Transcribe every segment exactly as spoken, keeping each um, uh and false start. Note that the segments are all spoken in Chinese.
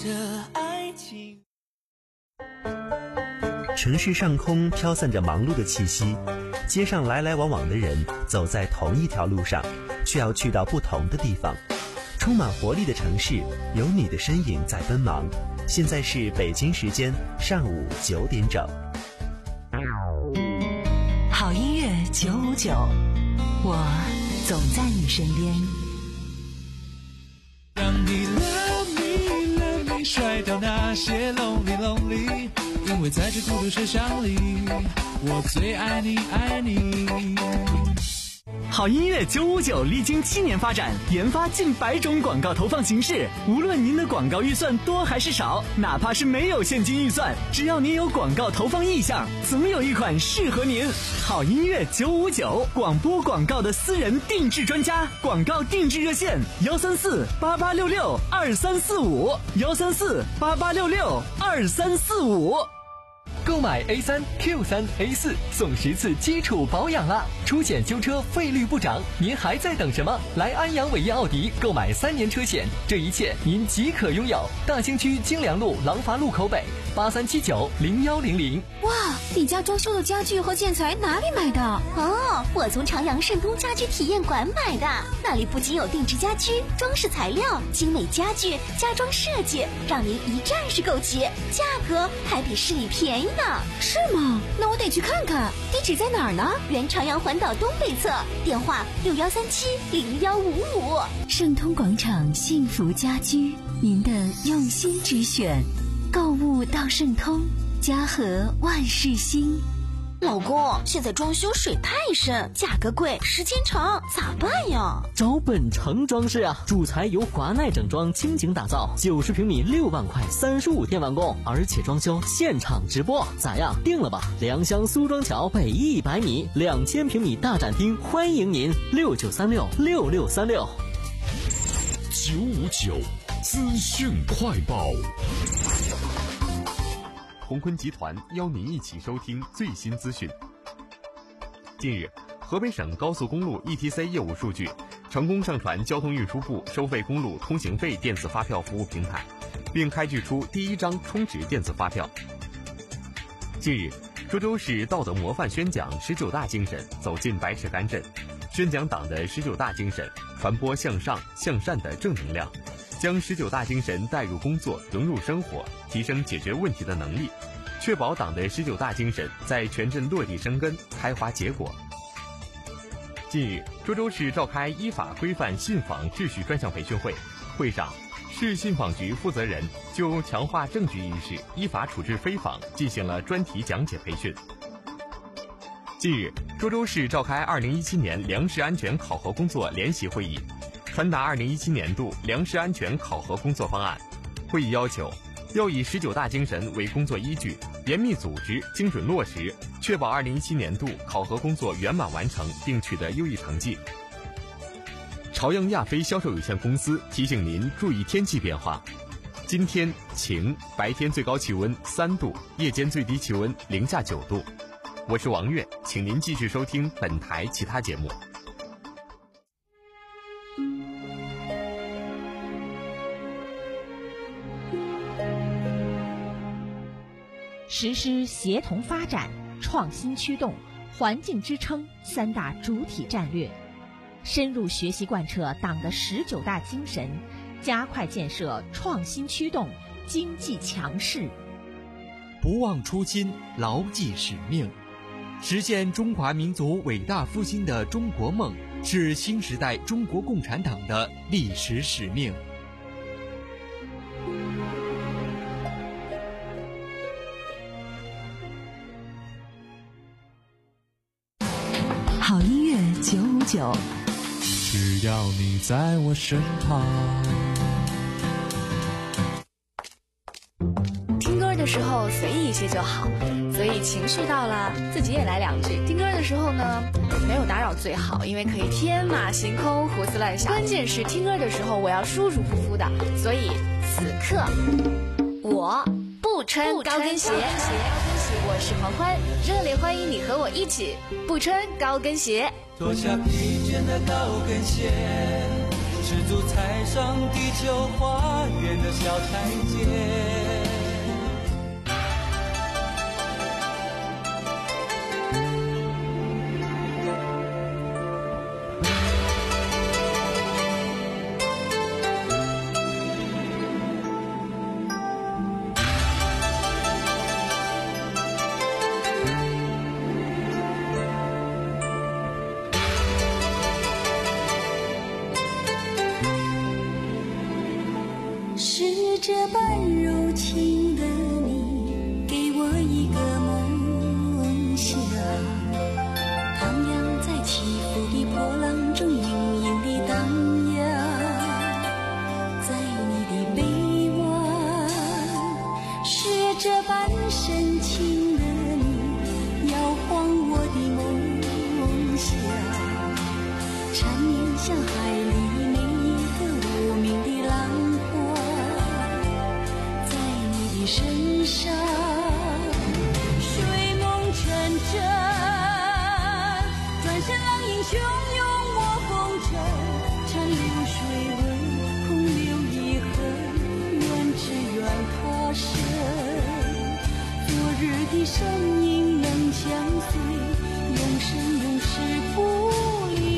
着爱情。 城市上空飘散着忙碌的气息，街上来来往往的人走在同一条路上，却要去到不同的地方。充满活力的城市，有你的身影在奔忙。现在是北京时间上午九点整。 好音乐九五九，我总在你身边。 让你 love me love me 甩掉那些 lonely lonely， 因为在这孤独车厢里，我最爱你爱你。 好音乐九五九历经七年发展，研发近百种广告投放形式。无论您的广告预算多还是少，哪怕是没有现金预算，只要您有广告投放意向，总有一款适合您。好音乐九五九，广播广告的私人定制专家，广告定制热线幺三四八八六六二三四五幺三四八八六六二三四五。 购买 A 三 Q 三 A 四送十次基础保养啦！出险修车费率不涨，您还在等什么？来安阳伟业奥迪购买三年车险，这一切您即可拥有。大兴区京良路廊坊路口北八三七九零幺零零。 哇，你家装修的家具和建材哪里买的？ 哦，我从长阳盛通家居体验馆买的，那里不仅有定制家居、装饰材料、精美家具、家装设计，让您一站式购齐，价格还比市里便宜呢。 是吗？那我得去看看。地址在哪儿呢？ 原长阳环岛东北侧，电话六幺三七零幺五五。 盛通广场幸福家居，您的用心之选。购物到盛通，家和万事兴。 老公，现在装修水太深，价格贵，时间长，咋办呀？ 找本城装饰啊，主材由华奈整装倾情打造，九十平米六万块，三十五天完工，而且装修现场直播，咋样？定了吧？良乡苏庄桥北一百米，两千平米大展厅，欢迎您，六九三六六六三六。 九五九资讯快报。鸿坤集团邀您一起收听最新资讯。近日，河北省高速公路 E T C 业务数据成功上传交通运输部收费公路通行费电子发票服务平台，并开具出第一张充值电子发票。近日，涿州市道德模范宣讲十九大精神走进白石干镇，宣讲党的十九大精神，传播向上向善的正能量，将十九大精神带入工作，融入生活，提升解决问题的能力，确保党的十九大精神在全镇落地生根、开花结果。近日，涿州市召开依法规范信访秩序专项培训会，会上，市信访局负责人就强化证据意识、依法处置非访进行了专题讲解培训。近日，涿州市召开二零一七年粮食安全考核工作联席会议，传达二零一七年度粮食安全考核工作方案。会议要求，要以十九大精神为工作依据，严密组织、精准落实，确保二零一七年度考核工作圆满完成并取得优异成绩。朝阳亚飞销售有限公司提醒您注意天气变化。今天晴，白天最高气温三度，夜间最低气温零下九度。我是王悦，请您继续收听本台其他节目。 实施协同发展、创新驱动、环境支撑三大主体战略，深入学习贯彻党的十九大精神，加快建设创新驱动经济强市。 不忘初心，牢记使命，实现中华民族伟大复兴的中国梦，是新时代中国共产党的历史使命。 好音乐九五九， 只要你在我身旁。 听歌的时候随意一些就好，所以情绪到了自己也来两句。听歌的时候呢，没有打扰最好，因为可以天马行空、胡思乱想。关键是听歌的时候我要舒舒服服的，所以此刻我不穿高跟鞋。我是黄欢，热烈欢迎你和我一起不穿高跟鞋。 脱下疲倦的高跟鞋，赤足踩上地球花园的小台阶。 是这般柔情的你，给我一个梦想，徜徉在起伏的波浪中，隐隐地荡漾。在你的臂弯，是这般深情的你，摇晃我的梦想，缠绵像海里每一个无名的浪花。身上睡梦成真，转身浪影汹涌我红尘，残留水纹空留遗恨，愿只愿他生。昨日的身影能相随，永生永世不离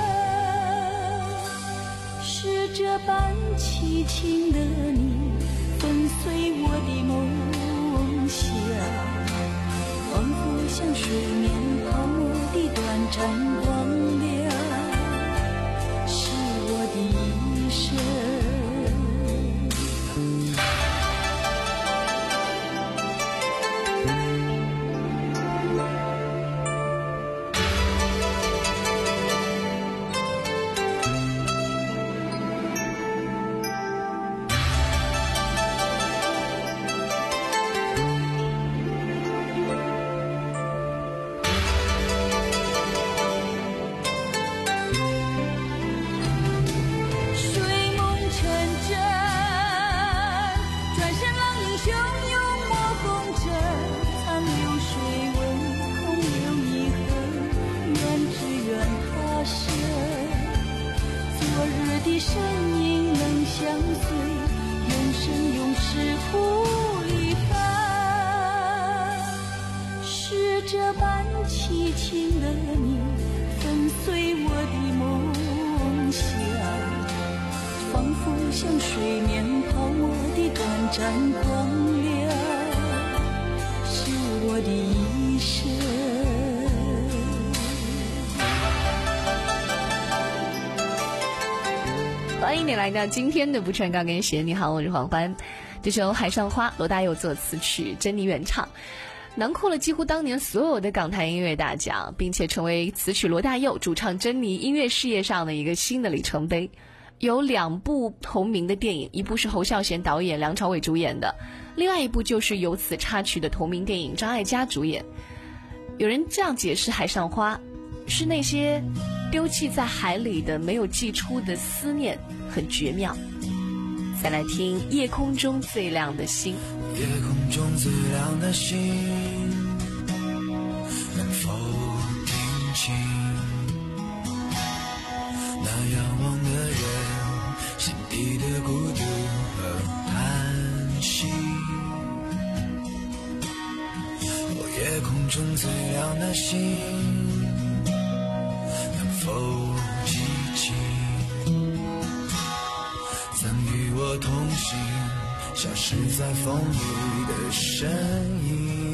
分。是这般凄情的你，粉碎我的梦想，仿佛像水面泡沫的短暂光亮，是我的一生。身影能相随，永生永世不离分。是这般凄情的你，粉碎我的梦想，仿佛像水面泡沫的短暂光亮，是我的一生。 欢迎你来到今天的不穿高跟鞋。你好，我是黄欢。这首《海上花》罗大佑作词曲，珍妮原唱，囊括了几乎当年所有的港台音乐大奖，并且成为词曲罗大佑、主唱珍妮音乐事业上的一个新的里程碑。有两部同名的电影，一部是侯孝贤导演、梁朝伟主演的，另外一部就是由此插曲的同名电影，张艾嘉主演。有人这样解释《海上花》，是那些丢弃在海里的没有寄出的思念，很绝妙。再来听夜空中最亮的星。 夜空中最亮的星，能否听清那仰望的人心底的孤独和叹息。哦，夜空中最亮的星，能否记起曾与我同行消失在风雨的身影。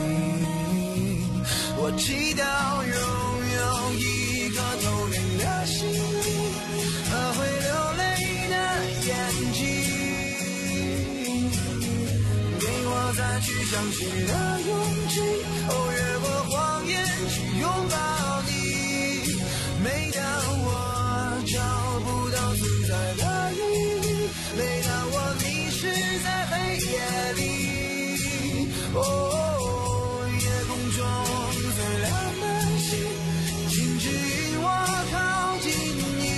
我祈祷拥有一颗透明的心和会流泪的眼睛，给我再去相信的勇气，哦，越过谎言去拥抱你。每当我找不到存在的意义，每当我迷失在黑夜里，哦，夜空中最亮的星，请指引我靠近你。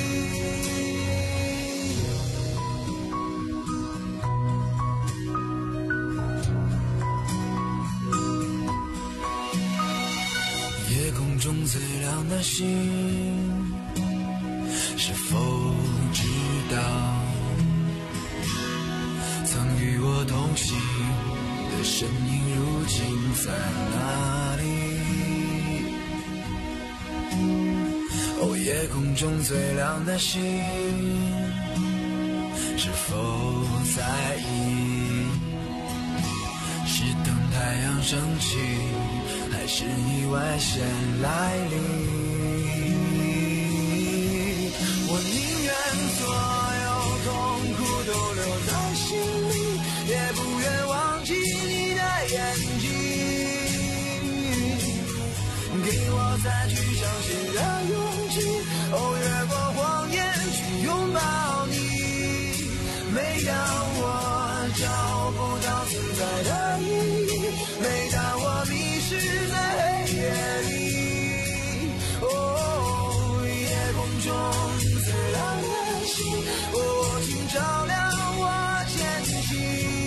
夜空中最亮的星，是否知道与我同行的身影如今在哪里？哦，夜空中最亮的星，是否在意？是等太阳升起，还是意外先来临？我宁愿所有痛苦都留在心里，也不愿忘记你的眼睛，给我再去相信的勇气。哦，越过谎言去拥抱你。每当我找不到存在的意义，每当我迷失在黑夜里，哦，夜空中最亮的星，哦，请照亮我前行。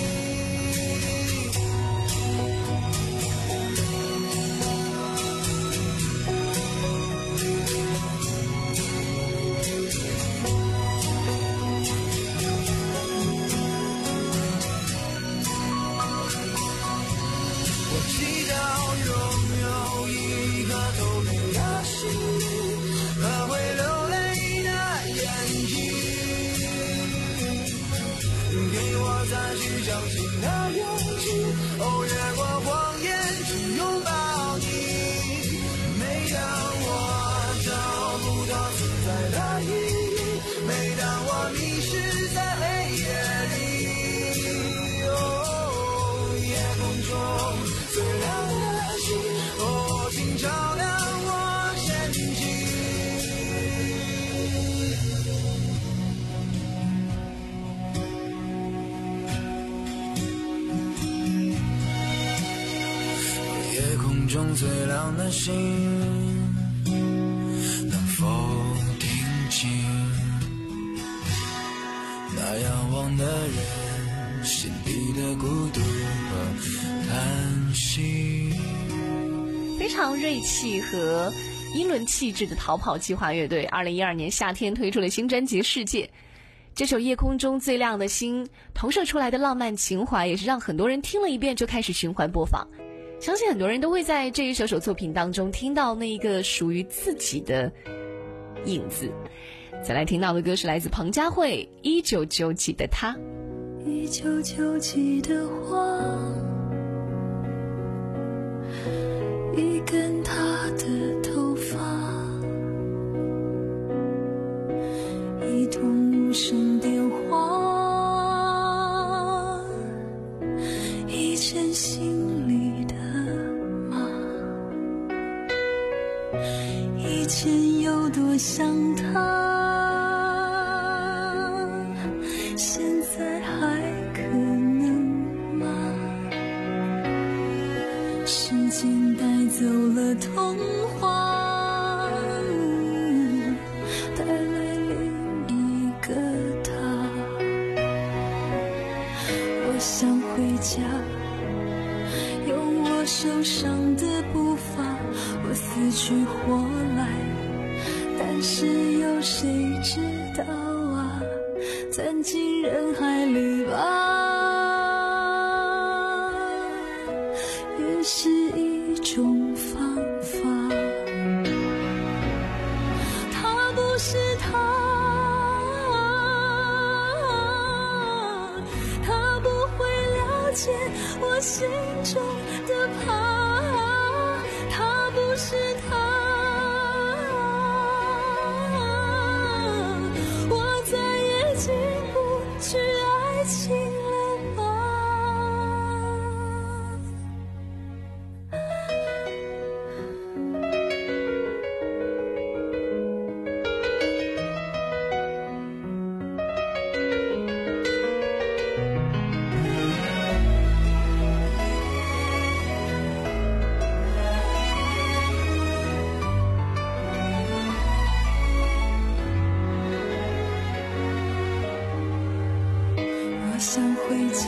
相信的勇气，哦，越过谎言去拥抱你。每当我找不到存在的意义，每当我迷失在黑夜里，哦，夜空中最亮的星，哦，请照亮我前进。夜空中最亮的星，能否听清那仰望的人心底的孤独和叹息？ 非常锐气和英伦气质的逃跑计划乐队二零一二年夏天推出了新专辑《世界》。这首夜空中最亮的星投射出来的浪漫情怀，也是让很多人听了一遍就开始循环播放。相信很多人都会在这一首首作品当中听到那一个属于自己的影子。再来听到的歌是来自彭佳慧《一九九几的他》。 一九九几的花，一根他的头发，一通无声电话，一阵心里的骂，以前有多想他，现在还可能吗？时间带走了童话，带来另一个他。我想回家，用我受伤的步伐，我死去活来，但是有谁知道啊，钻进人海里吧，也是一种方法。他不是他，他不会了解我心中的怕，他不是他，我再也进不去爱情了吗？想回家，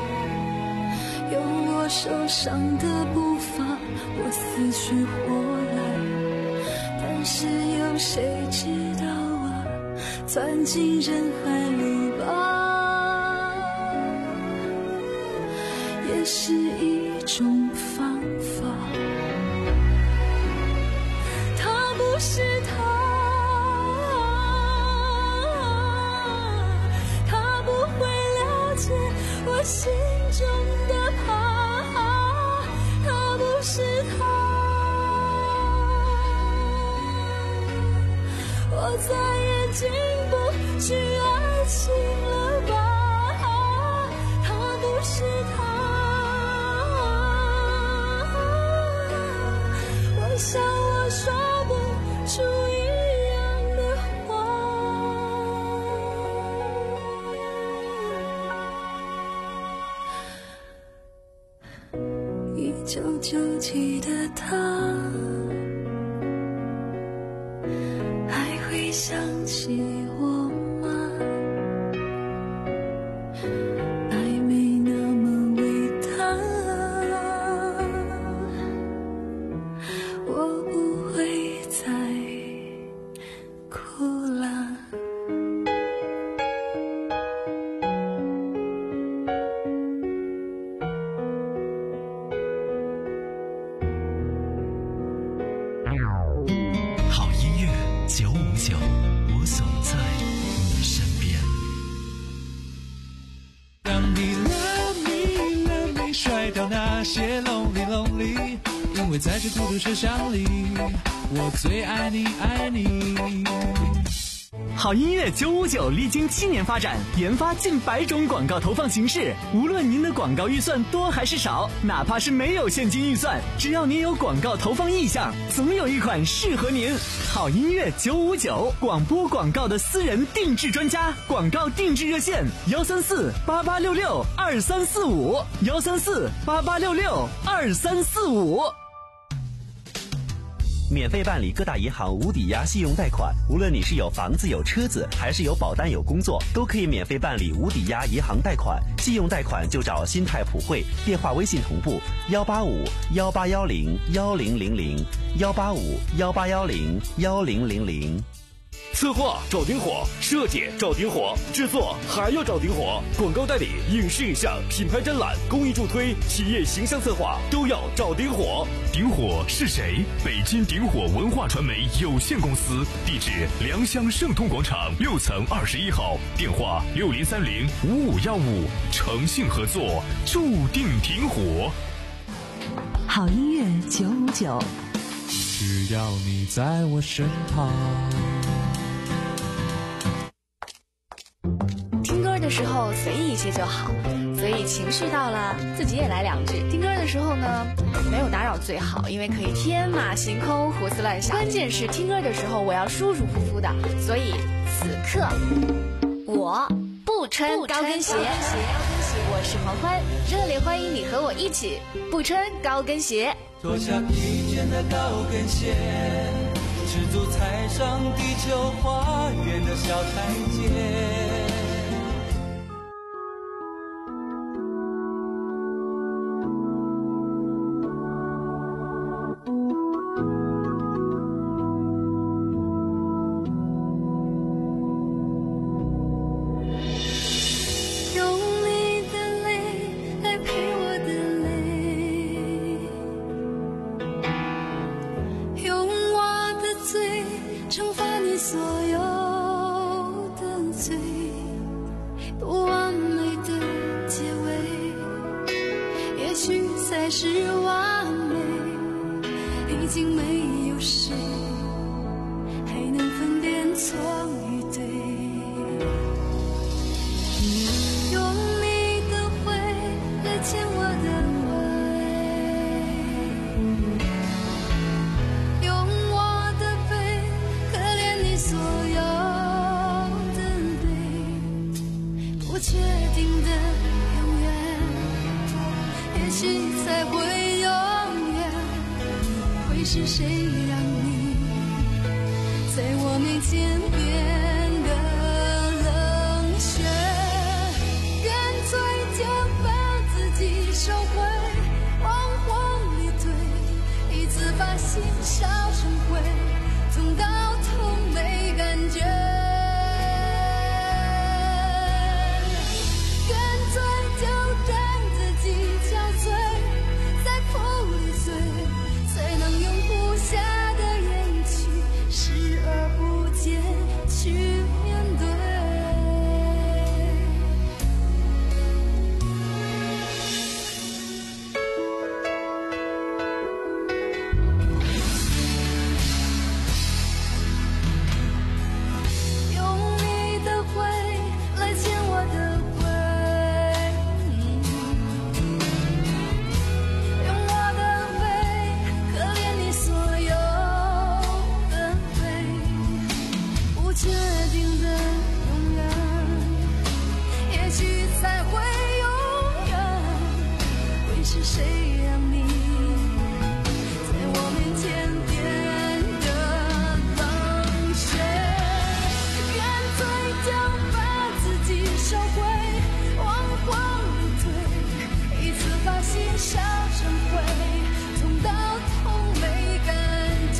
用我受伤的步伐，我死去活来，但是有谁知道啊，钻进人海里吧， 只是一种方法，他不是他，他不会了解我心中的怕，他不是他，我再也进不去爱情了吧，他不是他，我想我说不出一样的话，一九九七的他还会想起我吗？爱没那么伟大，我不会再哭了。 好音乐九五九，我总在你身边。 让你 love me love me 甩掉那些 lonely lonely， 因为在这孤独车厢里，我最爱你爱你。 好音乐九五九历经七年发展，研发近百种广告投放形式。无论您的广告预算多还是少，哪怕是没有现金预算，只要您有广告投放意向，总有一款适合您。好音乐九五九，广播广告的私人定制专家，广告定制热线：幺三四八八六六二三四五，幺三四八八六六二三四五。 免费办理各大银行无抵押信用贷款，无论你是有房子有车子，还是有保单有工作，都可以免费办理无抵押银行贷款。信用贷款就找新泰普惠，电话微信同步幺八五幺八幺零幺零零零幺八五幺八幺零幺零零零。 策划找顶火，设计找顶火，制作还要找顶火，广告代理、影视影像、品牌展览、公益助推、企业形象策划都要找顶火。 顶火是谁？北京顶火文化传媒有限公司，地址良乡盛通广场六层二十一号，电话六零三零五五幺五，诚信合作，注定顶火。 好音乐九五九， 只要你在我身旁。 听歌的时候随意一些就好，所以情绪到了自己也来两句。听歌的时候呢，没有打扰最好，因为可以天马行空胡思乱想。关键是听歌的时候我要舒舒服服的，所以此刻我不穿高跟鞋。我是黄欢，热烈欢迎你和我一起不穿高跟鞋。 脱下疲倦的高跟鞋，赤足踩上地球花园的小台阶。 是谁让你在我面前变得冷血？干脆就把自己收回，往火里推，一次把心烧成灰，痛到痛没感觉。干脆就让自己憔悴， 是谁让你在我面前变得冷血？干脆就把自己收回，往荒里推，一次把心烧成灰，痛到痛没感觉。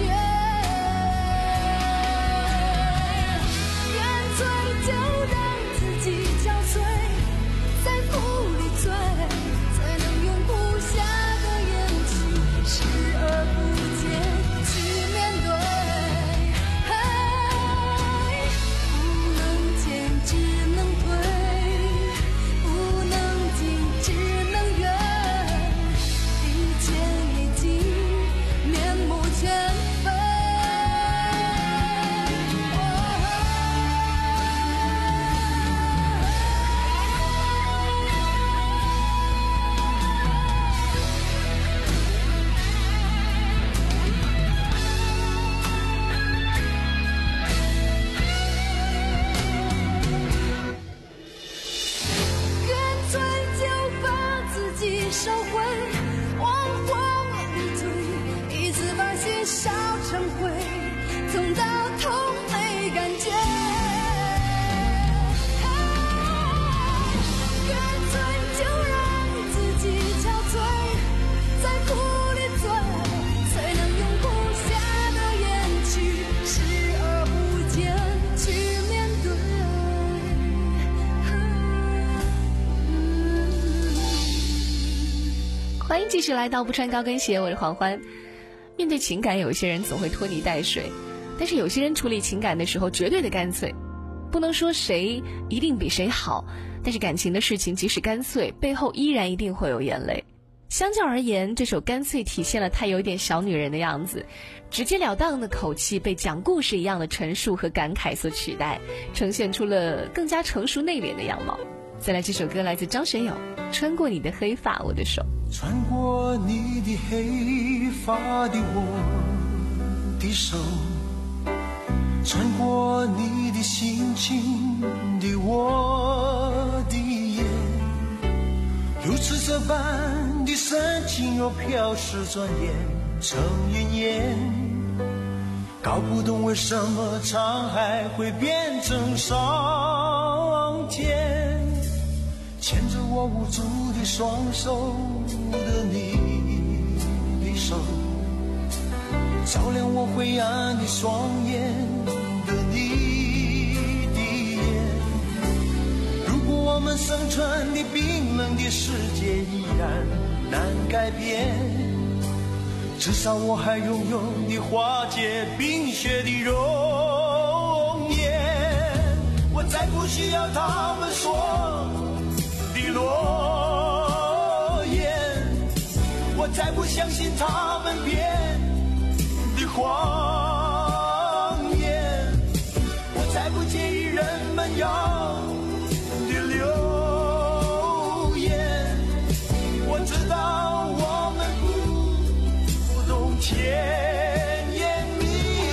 干脆就让自己憔悴，在苦里醉，才能用不下的勇气视而不见去面对。不能见只能退，不能进只能远，一切已经面目全非。干脆就把自己收回，往荒里推，一次把心烧成灰，痛到痛没感觉。干脆就让自己憔悴，在苦里醉，才能用不下的眼去视而不见去面对。 欢迎继续来到不穿高跟鞋，我是黄欢。面对情感，有些人总会拖泥带水，但是有些人处理情感的时候绝对的干脆。不能说谁一定比谁好，但是感情的事情即使干脆，背后依然一定会有眼泪。相较而言，这首干脆体现了她有一点小女人的样子，直截了当的口气被讲故事一样的陈述和感慨所取代，呈现出了更加成熟内敛的样貌。再来这首歌来自张学友，穿过你的黑发我的手。 穿过你的黑发的我的手，穿过你的心情的我的眼，如此这般的深情又飘逝，转眼成云烟。搞不懂为什么沧海会变成桑田，牵着我无助的双手的你的手，照亮我灰暗的双眼的你的眼。如果我们生存的冰冷的世界依然难改变，至少我还拥有你化解冰雪的容颜。我再不需要他们说的诺言，我再不相信他们编的谎言，我再不介意人们要的流言。我知道我们不不懂甜言蜜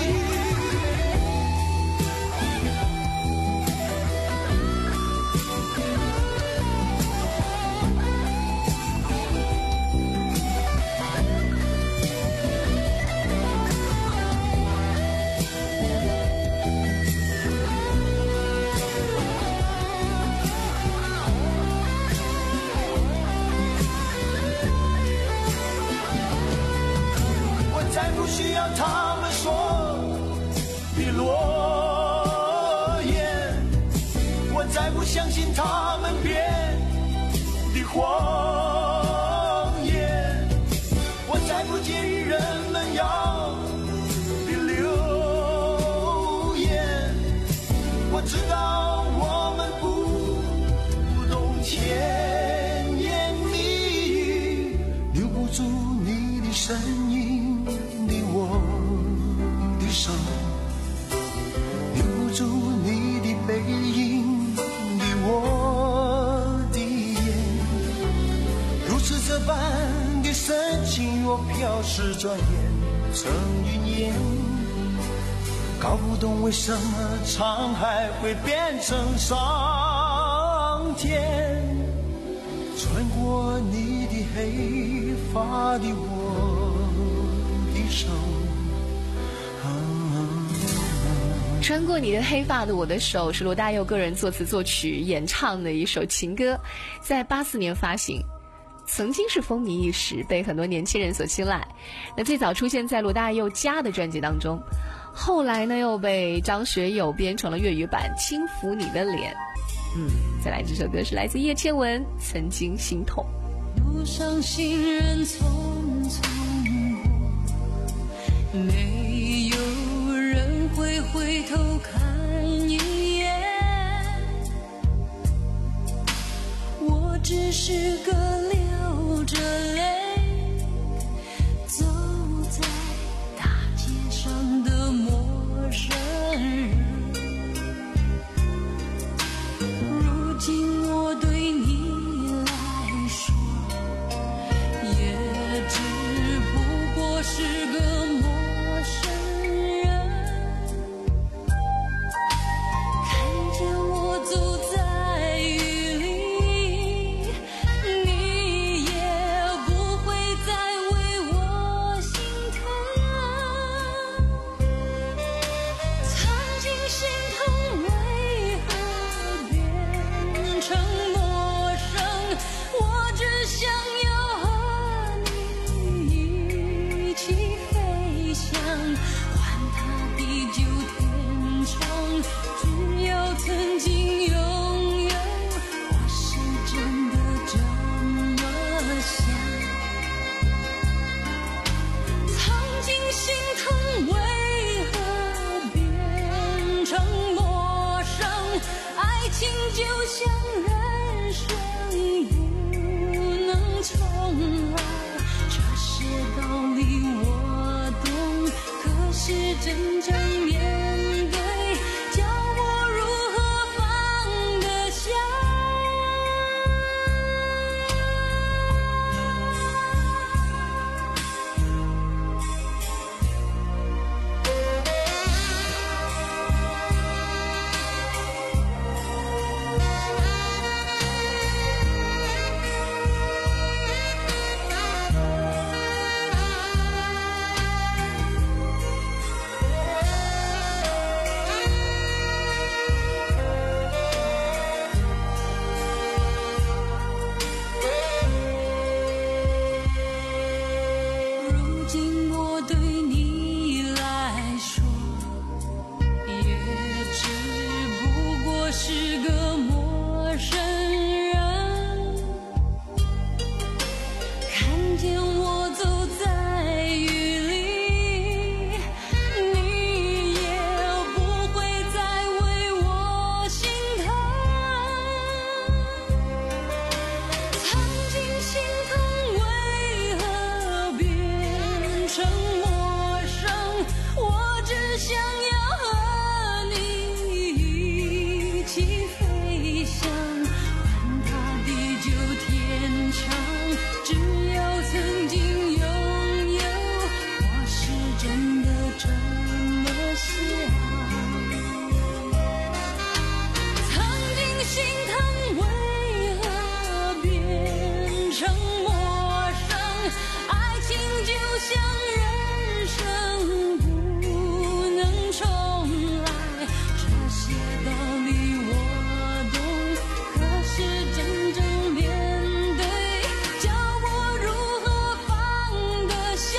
不需要他们说的诺言，我再不相信他们编的谎言，我再不介意人们要的流言。我知道我们不不懂甜言蜜语，留不住你的身影我的手，留不住你的背影的我的眼，如此这般的深情若飘逝，转眼成云烟。搞不懂为什么沧海会变成桑田，穿过你的黑发的我的手， 穿过你的黑发的我的手是罗大佑个人作词作曲演唱的一首情歌，在八四年发行，曾经是风靡一时，被很多年轻人所青睐。那最早出现在罗大佑家的专辑当中，后来呢又被张学友编成了粤语版《轻抚你的脸》。嗯，再来这首歌是来自叶倩文，曾经心痛。 路上行人匆匆过，没有人会回头看一眼，我只是个流着泪走在大街上的陌生人。如今我对你来说也只不过是个陌生人，看见我走在雨里，你也不会再为我心疼。曾经心痛为何变成陌生，我只想要和你一起飞翔，环它地久天长。只要曾经拥有，我是真的这么想。曾经心疼为何变成陌生，爱情就像人生不能重来，这些道理我懂，可是真正面对，叫我如何放得下。如今我对你来说也只不过是个陌生人，看见我走在雨里，你也不会再为我心疼。曾经心疼为何变成陌生，我只想要和你一起飞翔，管它地久天长。只要曾经拥有，我是真的这么想。曾经心疼为何变成陌生，爱情就像人生不能重来，这些道理我懂，可是真正面对，叫我如何放得下。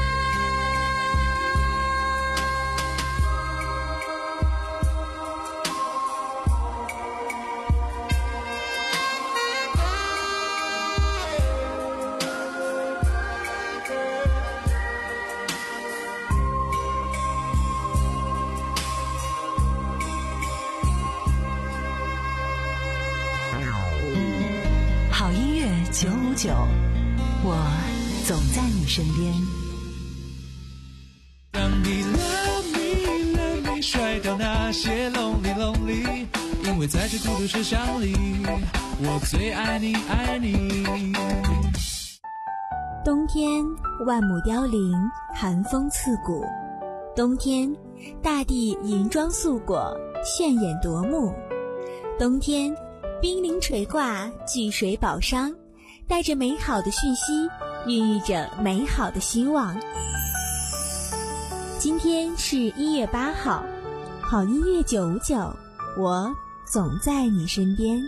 好音乐九五九，我总在你身边。 让你 love me love me 甩掉那些 lonely lonely， 因为在这孤独车厢里，我最爱你爱你。 冬天万亩凋零，寒风刺骨。冬天大地银装素裹，炫眼夺目。冬天冰凌垂挂，巨水宝商， 带着美好的讯息，孕育着美好的希望。今天是一月八号，好音乐九五九，我总在你身边。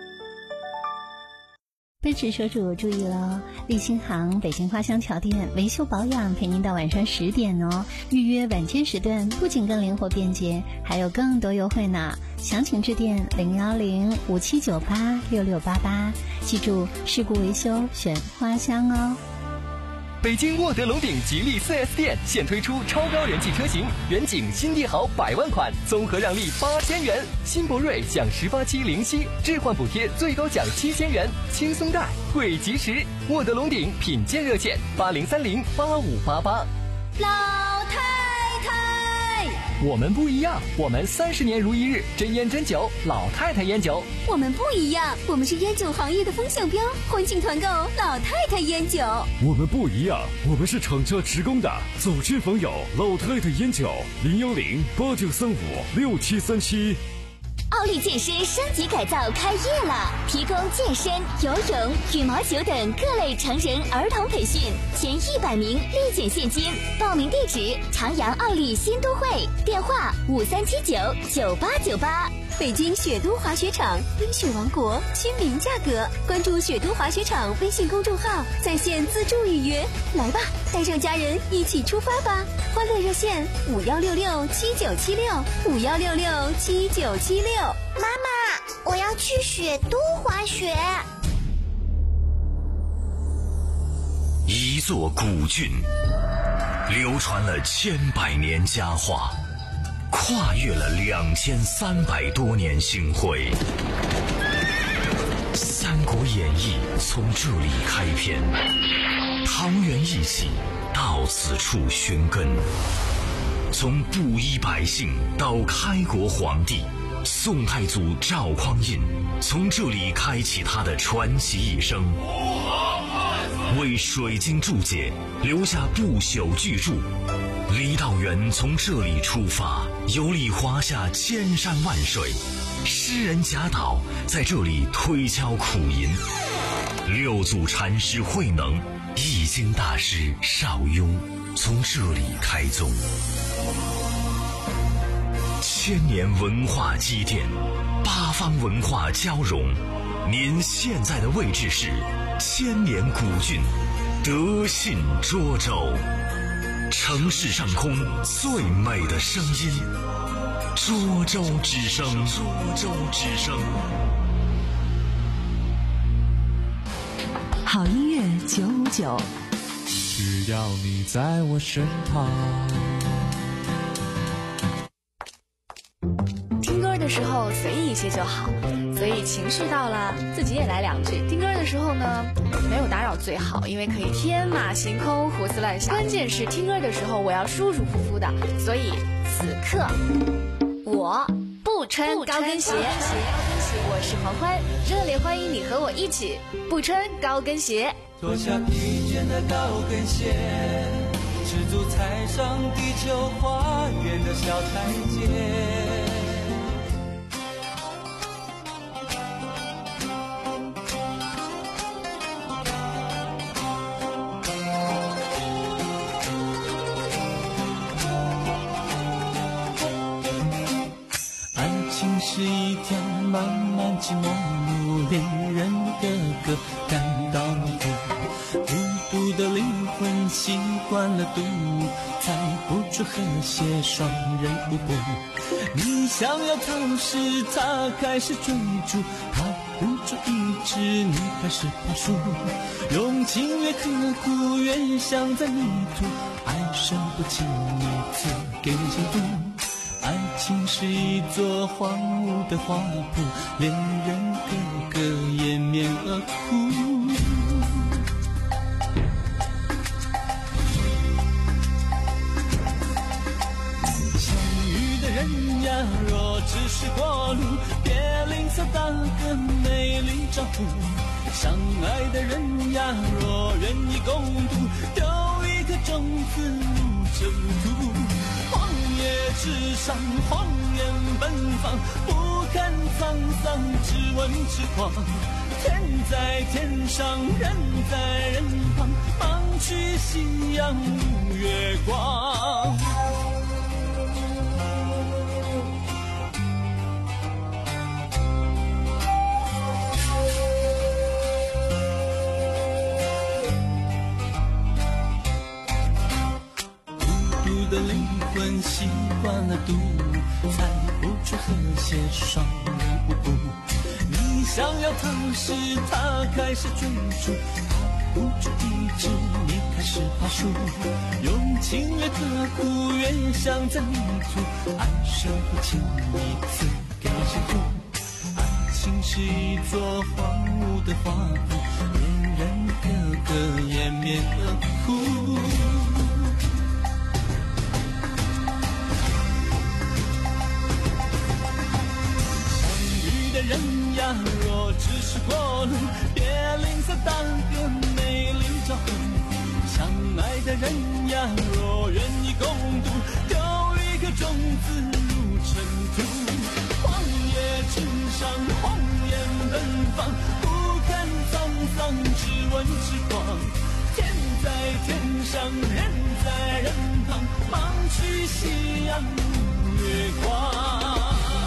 奔驰车主注意了，立新行北京花乡桥店维修保养陪您到晚上十点哦。预约晚间时段不仅更灵活便捷，还有更多优惠呢。详情致电零幺零五七九八六六八八，记住事故维修选花乡哦。 北京沃德龙鼎吉利 四 S 店现推出超高人气车型远景新帝豪百万款，综合让利八千元；新博瑞享十八期零息置换补贴，最高奖七千元，轻松贷惠及时。沃德龙鼎品鉴热线八零三零八五八八。 老太太， 我们不一样，我们三十年如一日，真烟真酒，老太太烟酒。 我们不一样，我们是烟酒行业的风向标，欢庆团购老太太烟酒。 我们不一样，我们是厂家职工的，走亲访友，老太太烟酒，零幺零八九三五六七三七。 奥利健身升级改造开业了，提供健身、游泳、羽毛球等各类成人儿童培训，前一百名立减现金。报名地址：长阳奥利新都会，电话五三七九九八九八。北京雪都滑雪场，冰雪王国，亲民价格。关注雪都滑雪场微信公众号，在线自助预约。来吧，带上家人一起出发吧！欢乐热线五幺六六七九七六五幺六六七九七六。 妈妈，我要去雪都滑雪。 一座古郡，流传了千百年佳话，跨越了两千三百多年星辉。《三国演义》从这里开篇，桃园一起到此处寻根。从布衣百姓到开国皇帝，宋太祖赵匡胤从这里开启他的传奇一生，为水晶注解留下不朽巨著。李道元从这里出发，游历华夏千山万水，诗人贾岛在这里推敲苦吟，六祖禅师慧能、易经大师邵雍从这里开宗。千年文化积淀，八方文化交融。您现在的位置是千年古郡德信涿州，城市上空最美的声音，涿州之声。涿州之声。 好音乐九五九， 只要你在我身旁。 听歌的时候随意一些就好，所以情绪到了自己也来两句。听歌的时候呢，没有打扰最好，因为可以天马行空胡思乱想。关键是听歌的时候我要舒舒服服的，所以此刻我不穿高跟鞋。我是黄欢，热烈欢迎你和我一起不穿高跟鞋。 脱下疲倦的高跟鞋，赤足踩上地球花园的小台阶。是一条漫漫寂寞路，恋人个个感到模糊，孤独的灵魂习惯了独舞，猜不出和谐双人舞步。你想要逃时，他开始追逐，他不住一直，你开始爬树。用情越刻苦，越想在迷途，爱生不起，你赐给人幸福。爱情是一座荒芜的花圃，恋人个个掩面而哭。相遇的人呀，若只是过路，别吝啬打个美丽招呼。相爱的人呀，若愿意共度，丢一颗种子入尘土。荒野之上，荒野奔放，不看沧桑，只问痴狂。 天在天上，人在人旁，忙去夕阳无月光。的灵魂习惯了独舞，猜不出和谐双人舞。你想要透视，他开始追逐，他不住一直，你开始爬树。用情越刻苦，越想在迷途，爱上不轻易赐给谁负。爱情是一座荒芜的花圃，恋人个个掩面而哭。人呀，若只是过路，别吝啬当个美丽照顾。相爱的人呀，若愿意共度，丢一颗种子入尘土。荒野之上，荒野奔放，不看沧桑，只问之光。天在天上，人在人旁，忙去夕阳无月光。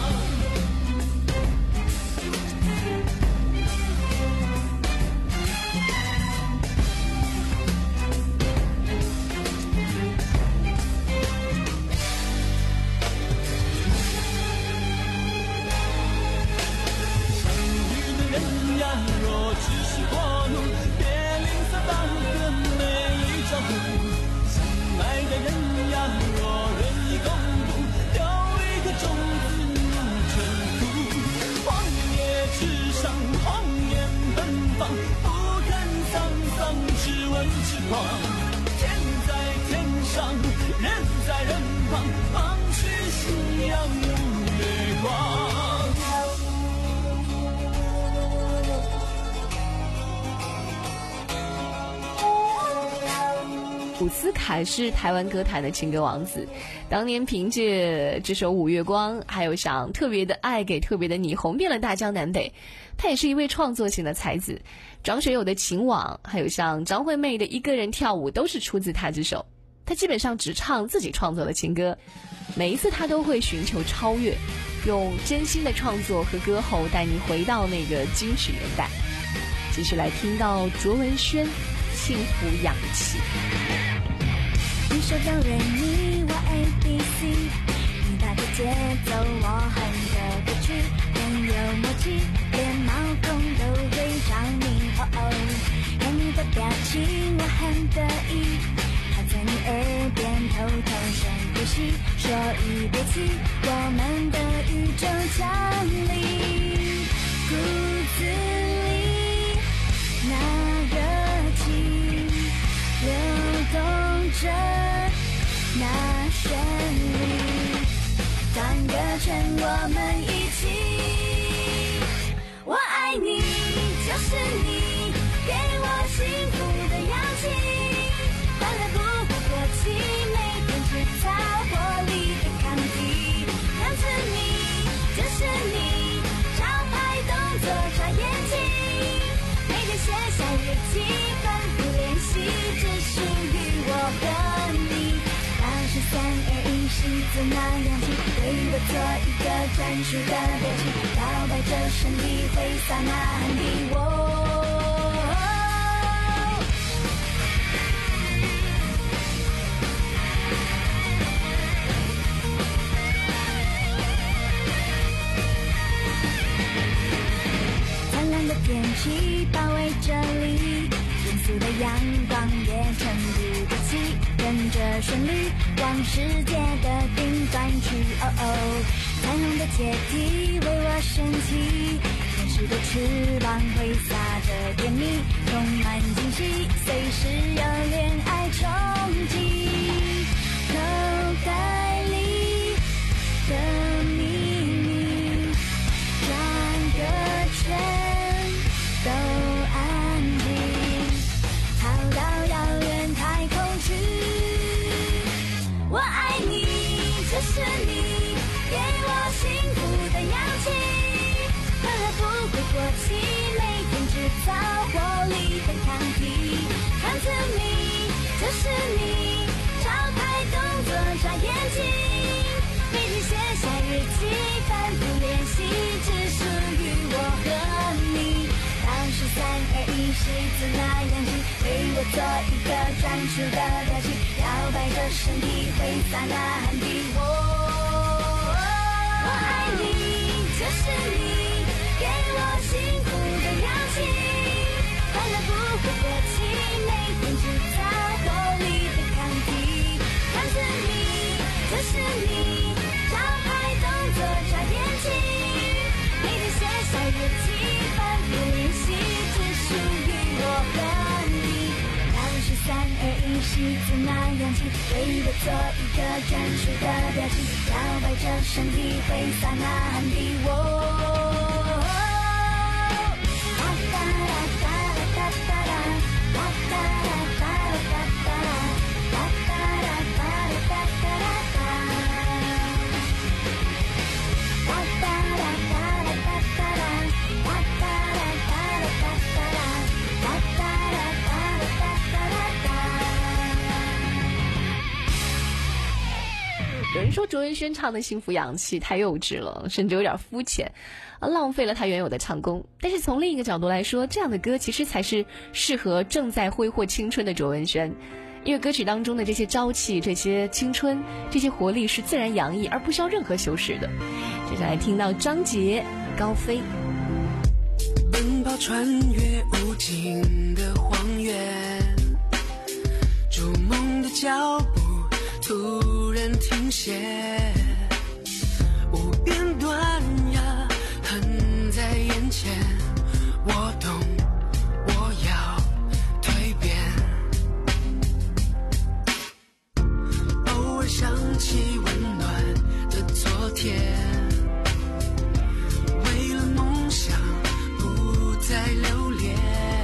天在天上，人在人旁，忙去夕阳无月光。 伍思凯是台湾歌坛的情歌王子，当年凭借这首《五月光》还有像《特别的爱给特别的你》红遍了大江南北。他也是一位创作型的才子，张学友的《情网》还有像张惠妹的《一个人跳舞》都是出自他之手。他基本上只唱自己创作的情歌，每一次他都会寻求超越，用真心的创作和歌喉带你回到那个金曲年代。继续来听到卓文萱《轻抚氧气》。 你说张瑞你我 A B C， 你打的节奏我哼着歌曲，很有默契，连毛孔都会着迷。哦哦，看你的表情我很得意，还在你耳边偷偷深呼吸，说一别起，我们的宇宙降临，骨子里那热情流动着。那旋律，转个圈，我们一起。我爱你，就是你，给我幸福的氧气。快乐不会过期，每天制造活力的抗体。看着你，就是你，招牌动作抓眼睛。每天写下日记，反复练习，只属于我和你。三二一，吸足那氧气，对我做一个专属的表情，摇摆着身体，挥洒那汗滴。我灿烂的天气包围这里，严肃的阳光也撑不得起，跟着旋律往世界的顶端去。哦哦，彩虹的阶梯为我升起，天使的翅膀挥洒着甜蜜，充满惊喜，随时有恋爱冲击。口袋里的秘密，转个圈都安静，逃到遥远太空去。我爱你，就是你，给我幸福的氧气。快乐不会过期，每天地。看着你，就是你，招牌动作眨眼睛，每天写下日记，反复练习，只属于我和你。当十三二一是自那样起，对我做一个专属的表情，摇摆着身体，挥洒呐喊的我，我爱你，就是你，给我幸福的表情，快乐不会过期，每天只在活力的抗体。看着你，就是你，招牌动作眨眼睛，每天写下日记，反复练习，只属于我和你。当十三二一是自那样起，对我做一个专属的表情，摇摆着身体，挥洒呐喊的我。 有人说卓文萱唱的《幸福洋气》太幼稚了，甚至有点肤浅，啊，浪费了她原有的唱功。但是从另一个角度来说，这样的歌其实才是适合正在挥霍青春的卓文萱，因为歌曲当中的这些朝气、这些青春、这些活力是自然洋溢，而不需要任何修饰的。接下来听到张杰《高飞》。 奔跑穿越无尽的荒原，逐梦的脚步突然停歇，无边断崖横在眼前，我懂，我要蜕变。偶尔想起温暖的昨天，为了梦想不再留恋，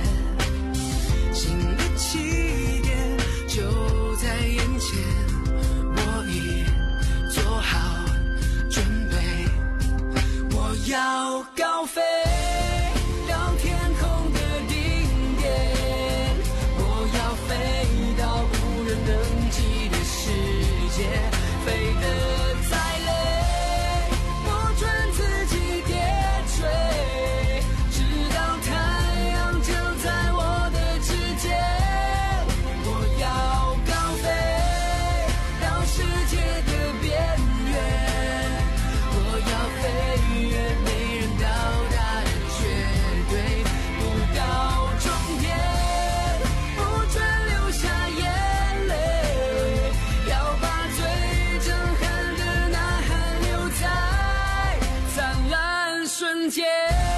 新的起点就在眼前，我已做好准备，我要高飞到天空的顶点，我要飞到无人能及的世界，飞得再累不准自己跌坠，直到太阳就在我的指尖，我要高飞到世界的边缘，我要飞越没人到达的绝对，不到终点不准流下眼泪，要把最震撼的呐喊留在灿烂瞬间。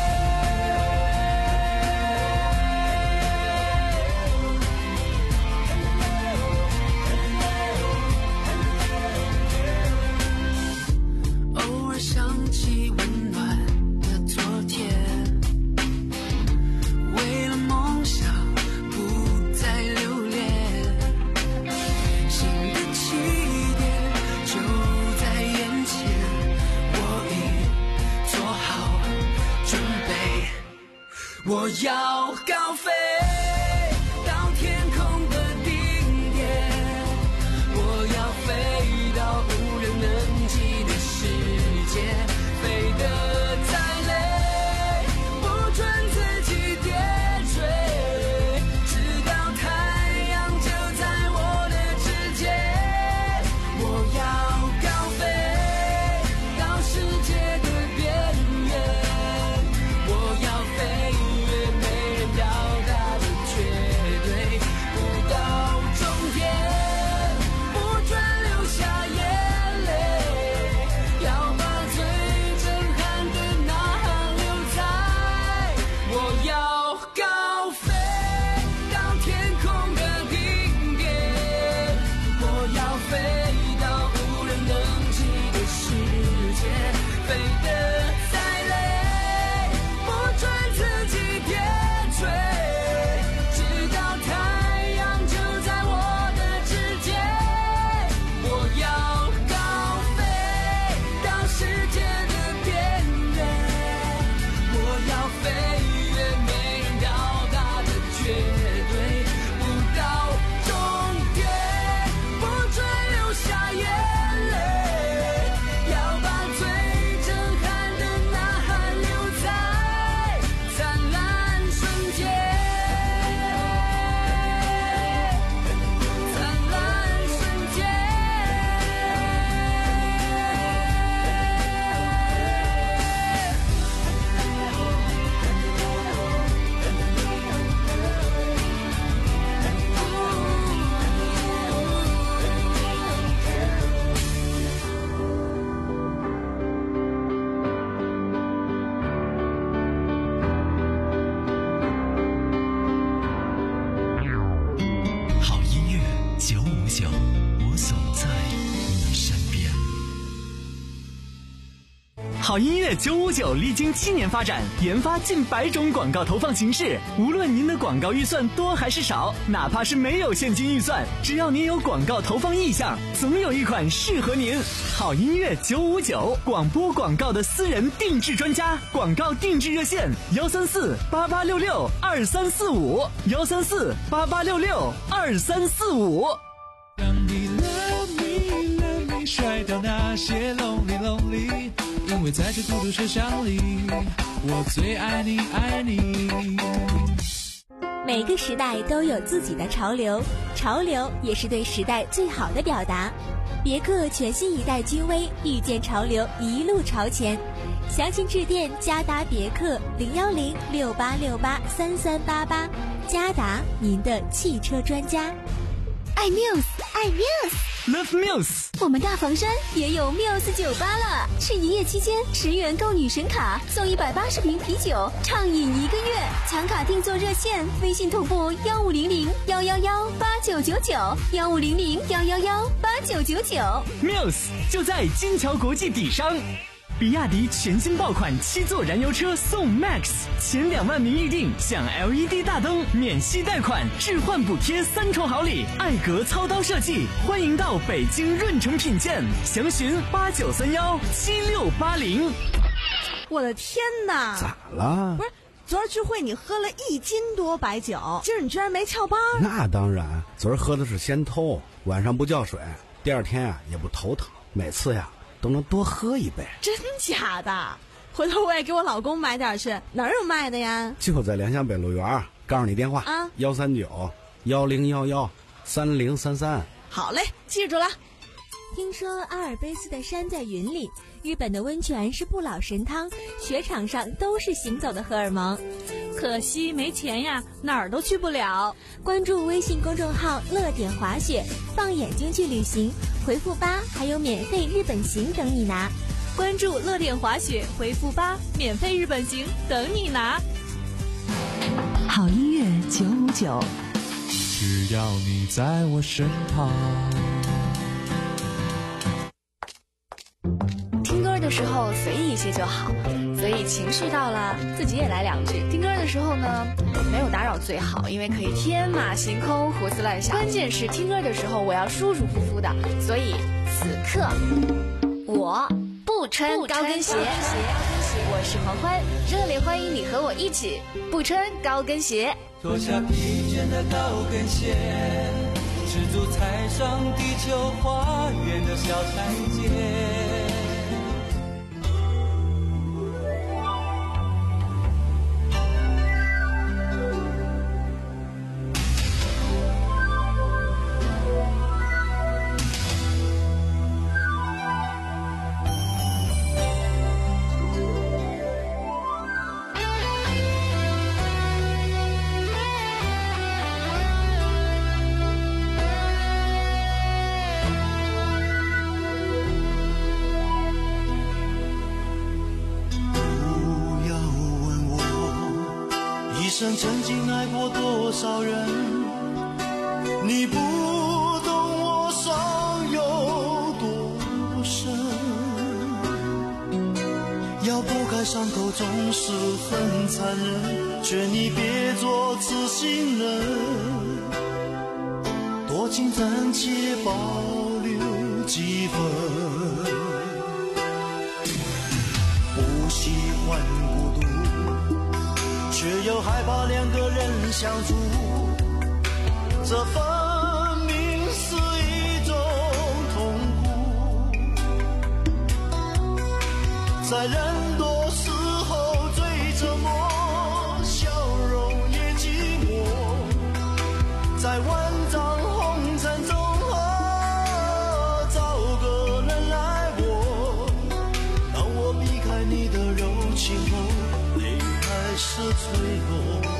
偶尔想起温暖的昨天，为了梦想不再留恋，新的起点就在眼前，我已做好准备，我要高飞到天空的顶点，我要飞到无人能及的世界，飞得再累不准自己跌坠，直到太阳就在我的指尖，我要高飞到世界的边缘，我要飞越没人到达好音乐九五九历经七年发展，研发近百种广告投放形式。无论您的广告预算多还是少，哪怕是没有现金预算，只要您有广告投放意向，总有一款适合您。好音乐九五九，广播广告的私人定制专家，广告定制热线：幺三四八八六六二三四五，幺三四八八六六二三四五。 让你 love me love me 甩掉那些 lonely lonely， 因为在这孤独车厢里，我最爱你爱你。 每个时代都有自己的潮流，潮流也是对时代最好的表达。别克全新一代君威，遇见潮流，一路朝前。详情致电嘉达别克零幺零六八六八三三八八，嘉达您的汽车专家。 爱 Muse， 爱 Muse，Love Muse。 我们大房山也有 Muse 酒吧了，是营业期间十元购女神卡送一百八十瓶啤酒，畅饮一个月。抢卡订座热线：微信同步幺五零零幺幺幺八九九九，幺五零零幺幺幺八九九九。 Muse 就在金桥国际底商。比亚迪全新爆款七座燃油车送 Max， 前两万名预定享 L E D 大灯、免息贷款、置换补贴三重好礼，爱格操刀设计，欢迎到北京润城品鉴，详询八九三幺七六八零。 我的天哪！ 咋了？ 不是，昨儿聚会你喝了一斤多白酒，今儿你居然没翘班？ 那当然，昨儿喝的是仙偷，晚上不叫水，第二天啊也不头疼，每次呀都能多喝一杯。 真假的？回头我也给我老公买点去。哪儿有卖的呀？ 就在良乡北路园，告诉你电话啊，幺三九幺零幺幺三零三三。 好嘞，记住了。 听说阿尔卑斯的山在云里，日本的温泉是不老神汤，雪场上都是行走的荷尔蒙。 可惜没钱呀，哪儿都去不了。 关注微信公众号乐点滑雪，放眼睛去旅行，回复八还有免费日本行等你拿。 关注乐点滑雪，回复八，免费日本行等你拿。 好音乐九五九， 只要你在我身旁。 听歌的时候随意一些就好，所以情绪到了自己也来两句。听歌的时候呢，没有打扰最好，因为可以天马行空、胡思乱想。关键是听歌的时候我要舒舒服服的，所以此刻我不穿高跟鞋。我是黄欢，热烈欢迎你和我一起不穿高跟鞋。 脱下披肩的高跟鞋，赤足踩上地球花园的小台阶。 曾经爱过多少人，你不懂我伤有多深，要拨开伤口总是很残忍，劝你别做痴心人，多情暂且保留几分，不喜欢孤独，却又害怕两个人相处，这分明是一种痛苦，在人多时候最折磨，笑容也寂寞，在万丈红尘中找个人来握，当我避开你的柔情后，泪还是脆弱，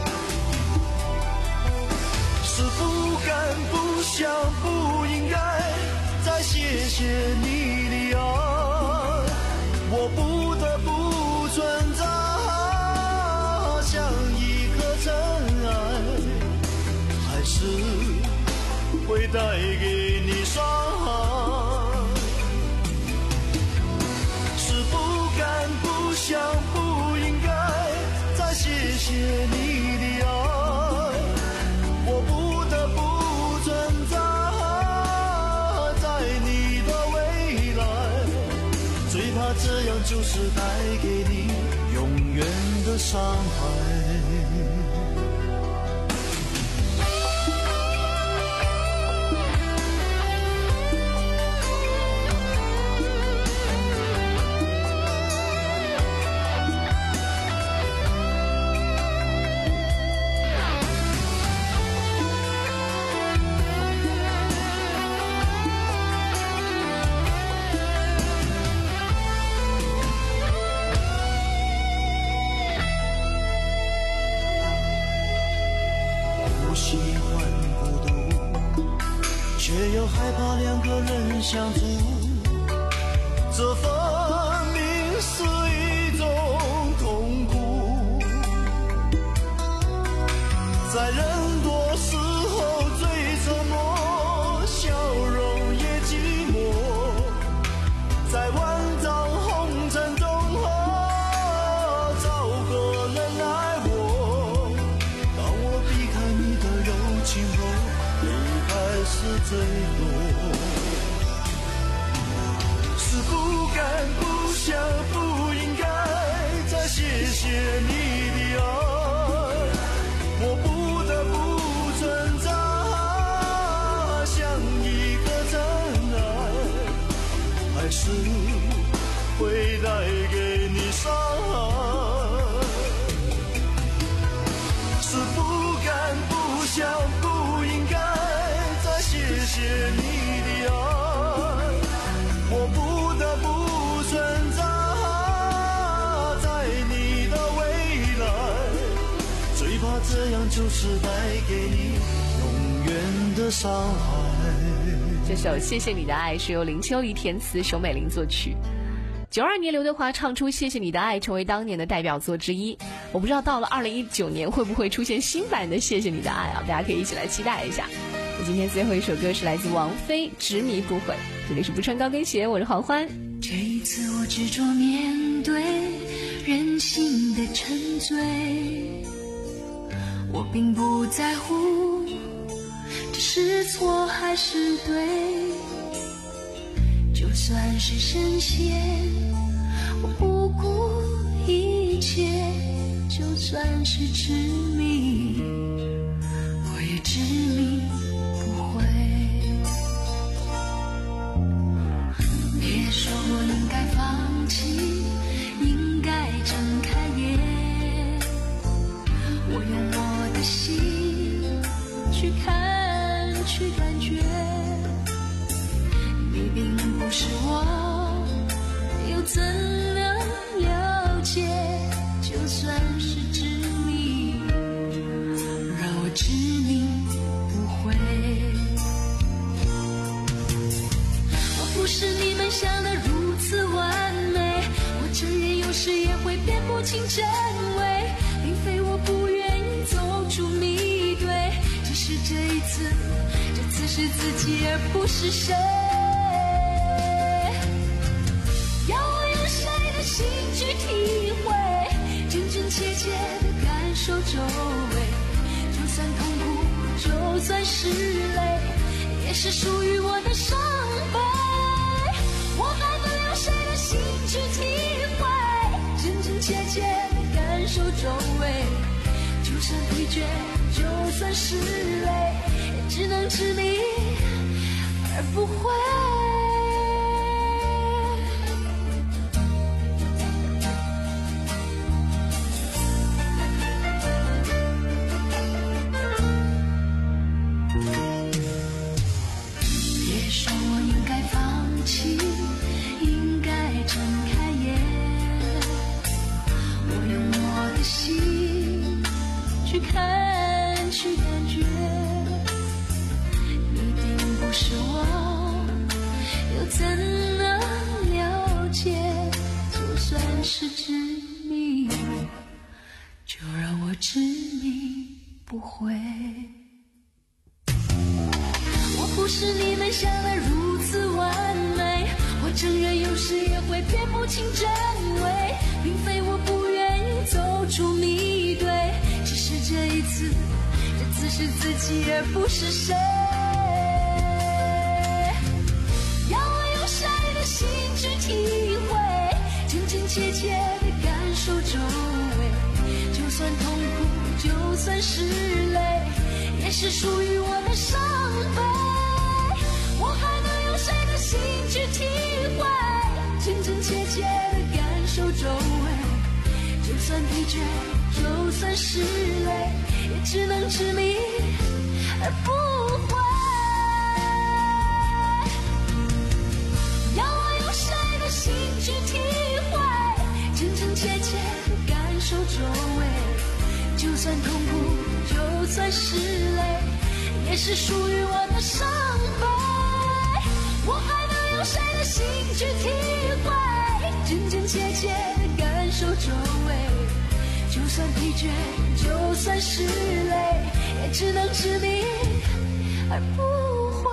是不敢不想不应该再谢谢你的爱，我不得不存在，像一颗尘埃，还是会带给你伤害，是不敢不不喜欢孤独，却又害怕两个人相处，这分明是一种痛苦。在人多时候最沉默，笑容也寂寞，在万丈红尘中找个人爱我。当我避开你的柔情后，离开是最多。是不敢不想不应该再谢谢你的爱，我不得不存在，像一个真爱，还是会带给你伤害。是不敢不想不应该再谢谢你的爱，我不得不存在在你的未来，最怕这样就是带给你永远的伤害。 这首《谢谢你的爱》是由林秋离填词，熊美玲作曲。九二年刘德华唱出《谢谢你的爱》成为当年的代表作之一。我不知道到了二零一九年会不会出现新版的《谢谢你的爱》啊？大家可以一起来期待一下。今天最后一首歌是来自王菲《执迷不悔》，这里是不穿高跟鞋，我是黄欢。 这一次我执着面对人性的沉醉，我并不在乎这是错还是对，就算是深陷我不顾一切，就算是痴迷我也执迷不悔。别说我应该放弃，应该睁开眼，我用我的心去看去感觉，你并不是我，又怎能了解？就算是执迷，让我执迷不悔。我不是你们想的如此完美，我承认有时也会辨不清真伪，并非我不愿意走出迷堆，只是这一次，这次是自己而不是谁。要我用谁的心去体会，真真切切的感受周围，就算痛苦，就算是泪，也是属于我的伤悲。我还能用谁的心去体会，真真切切的感受周围，就算疲倦，就算是累，也只能执迷而不悔。是执迷，就让我执迷不悔。我不是你们想的如此完美，我承认有时也会辨不清真伪，并非我不愿意走出迷堆，只是这一次，这次是自己而不是谁。要我用谁的心去体会，真真切切的感受周围，就算痛苦，就算是泪，也是属于我的伤悲。我还能用谁的心去体会，真真切切的感受周围，就算疲倦，就算是累，也只能执迷而不悔。要我用谁的心去体会，真真切切的感受周围，就算痛苦，就算是累， 也是属于我的伤悲。我还能用谁的心去体会，真真切切地感受周围。就算疲倦，就算是累，也只能执迷而不悔。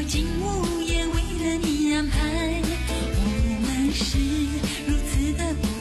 景物也为了你安排，我们是如此的。